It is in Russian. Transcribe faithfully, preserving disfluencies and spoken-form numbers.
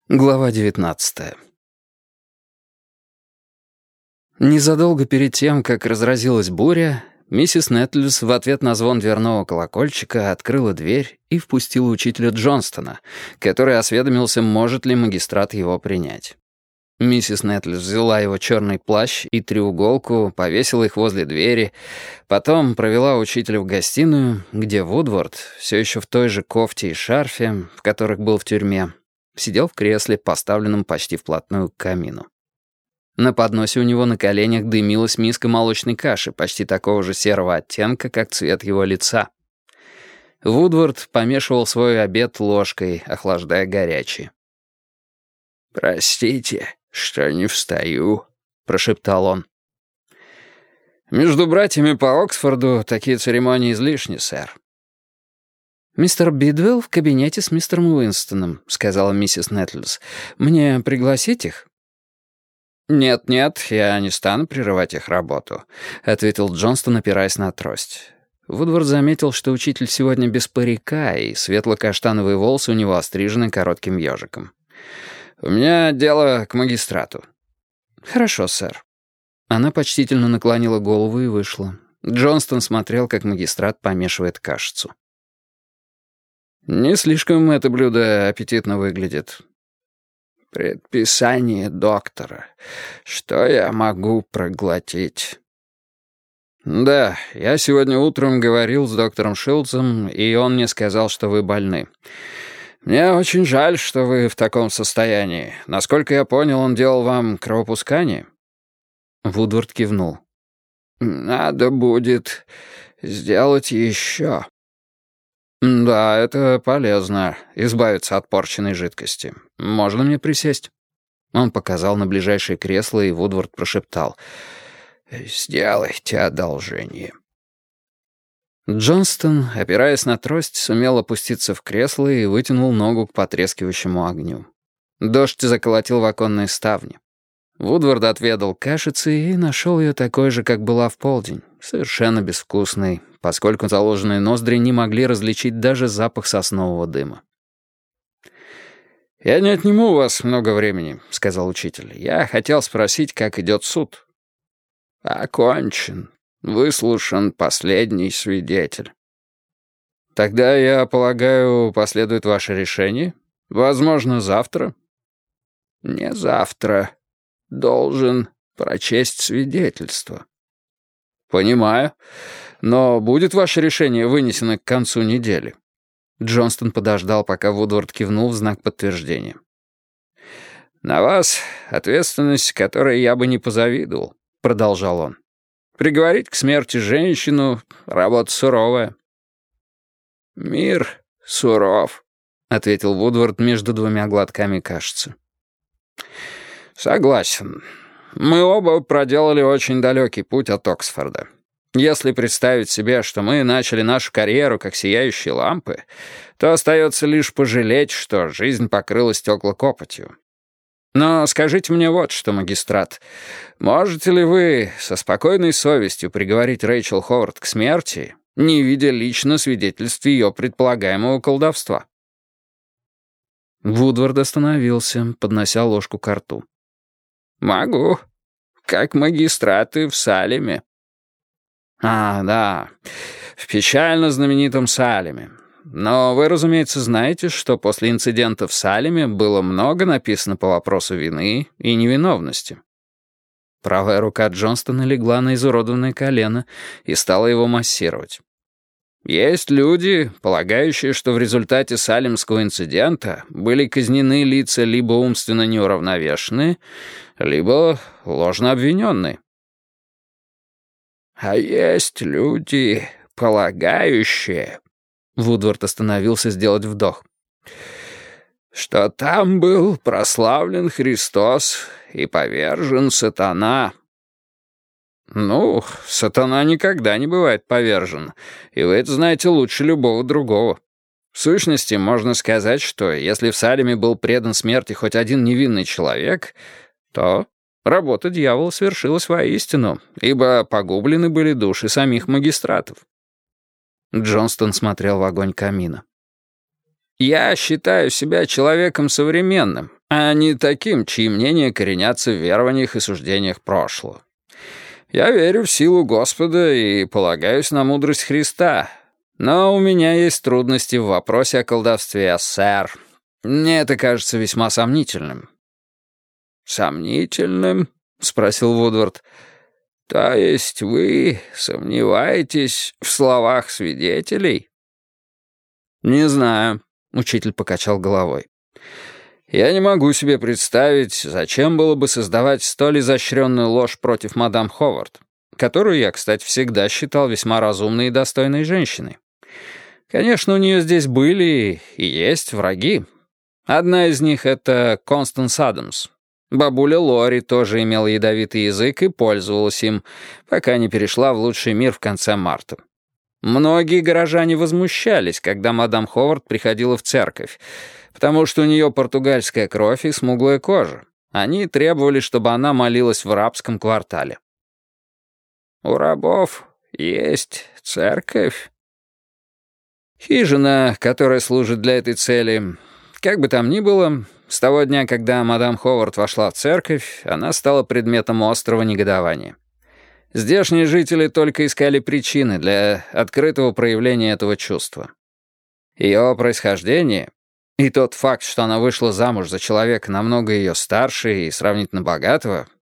Глава девятнадцатая. Незадолго перед тем, как разразилась буря, миссис Нетлюс в ответ на звон дверного колокольчика открыла дверь и впустила учителя Джонстона, который осведомился, может ли магистрат его принять. Миссис Нетлюс взяла его черный плащ и треуголку, повесила их возле двери, потом провела учителя в гостиную, где Вудворд, все еще в той же кофте и шарфе, в которых был в тюрьме, сидел в кресле, поставленном почти вплотную к камину. На подносе у него на коленях дымилась миска молочной каши, почти такого же серого оттенка, как цвет его лица. Вудворд помешивал свой обед ложкой, охлаждая горячий. «Простите, что не встаю», — прошептал он. «Между братьями по Оксфорду такие церемонии излишни, сэр». «Мистер Бидвелл в кабинете с мистером Уинстоном», — сказала миссис Нетлюс. «Мне пригласить их?» «Нет-нет, я не стану прерывать их работу», — ответил Джонстон, опираясь на трость. Вудворд заметил, что учитель сегодня без парика, и светло-каштановые волосы у него острижены коротким ежиком. «У меня дело к магистрату». «Хорошо, сэр». Она почтительно наклонила голову и вышла. Джонстон смотрел, как магистрат помешивает кашицу. «Не слишком это блюдо аппетитно выглядит». «Предписание доктора. Что я могу проглотить?» «Да, я сегодня утром говорил с доктором Шилдсом, и он мне сказал, что вы больны. Мне очень жаль, что вы в таком состоянии. Насколько я понял, он делал вам кровопускание?» Вудворд кивнул. «Надо будет сделать еще». «Да, это полезно, избавиться от порченной жидкости. Можно мне присесть?» Он показал на ближайшее кресло, и Вудворд прошептал: «Сделайте одолжение». Джонстон, опираясь на трость, сумел опуститься в кресло и вытянул ногу к потрескивающему огню. Дождь заколотил в оконные ставни. Вудворд отведал кашицы и нашел ее такой же, как была в полдень, совершенно безвкусной, поскольку заложенные ноздри не могли различить даже запах соснового дыма. «Я не отниму у вас много времени», — сказал учитель. «Я хотел спросить, как идет суд». «Окончен. Выслушан последний свидетель». «Тогда, я полагаю, последует ваше решение? Возможно, завтра?» «Не завтра. Должен прочесть свидетельство». «Понимаю. Но будет ваше решение вынесено к концу недели?» Джонстон подождал, пока Вудворд кивнул в знак подтверждения. «На вас ответственность, которой я бы не позавидовал», — продолжал он. «Приговорить к смерти женщину — работа суровая». «Мир суров», — ответил Вудворд между двумя глотками кашицы. «Согласен. Мы оба проделали очень далекий путь от Оксфорда. Если представить себе, что мы начали нашу карьеру как сияющие лампы, то остается лишь пожалеть, что жизнь покрыла стекла копотью. Но скажите мне вот что, магистрат, можете ли вы со спокойной совестью приговорить Рэйчел Ховард к смерти, не видя лично свидетельств ее предполагаемого колдовства?» Вудворд остановился, поднося ложку ко рту. «Могу. Как магистраты в Салеме». «А, да, в печально знаменитом Салеме. Но вы, разумеется, знаете, что после инцидента в Салеме было много написано по вопросу вины и невиновности». Правая рука Джонстона легла на изуродованное колено и стала его массировать. «Есть люди, полагающие, что в результате салемского инцидента были казнены лица либо умственно неуравновешенные, либо ложно обвиненные». «А есть люди, полагающие...» Вудворд остановился сделать вдох. «Что там был прославлен Христос и повержен сатана». «Ну, сатана никогда не бывает повержен, и вы это знаете лучше любого другого. В сущности, можно сказать, что если в Салеме был предан смерти хоть один невинный человек, то работа дьявола свершилась воистину, ибо погублены были души самих магистратов». Джонстон смотрел в огонь камина. «Я считаю себя человеком современным, а не таким, чьи мнения коренятся в верованиях и суждениях прошлого. Я верю в силу Господа и полагаюсь на мудрость Христа, но у меня есть трудности в вопросе о колдовстве, сэр. Мне это кажется весьма сомнительным». «Сомнительным?» — спросил Вудвард. «То есть вы сомневаетесь в словах свидетелей?» «Не знаю», — учитель покачал головой. «Я не могу себе представить, зачем было бы создавать столь изощренную ложь против мадам Ховард, которую я, кстати, всегда считал весьма разумной и достойной женщиной. Конечно, у нее здесь были и есть враги. Одна из них — это Констанс Адамс. Бабуля Лори тоже имела ядовитый язык и пользовалась им, пока не перешла в лучший мир в конце марта. Многие горожане возмущались, когда мадам Ховард приходила в церковь, потому что у нее португальская кровь и смуглая кожа. Они требовали, чтобы она молилась в рабском квартале. «У рабов есть церковь?» «Хижина, которая служит для этой цели. Как бы там ни было, с того дня, когда мадам Ховард вошла в церковь, она стала предметом острого негодования. Здешние жители только искали причины для открытого проявления этого чувства. Ее происхождение и тот факт, что она вышла замуж за человека намного ее старше и сравнительно богатого,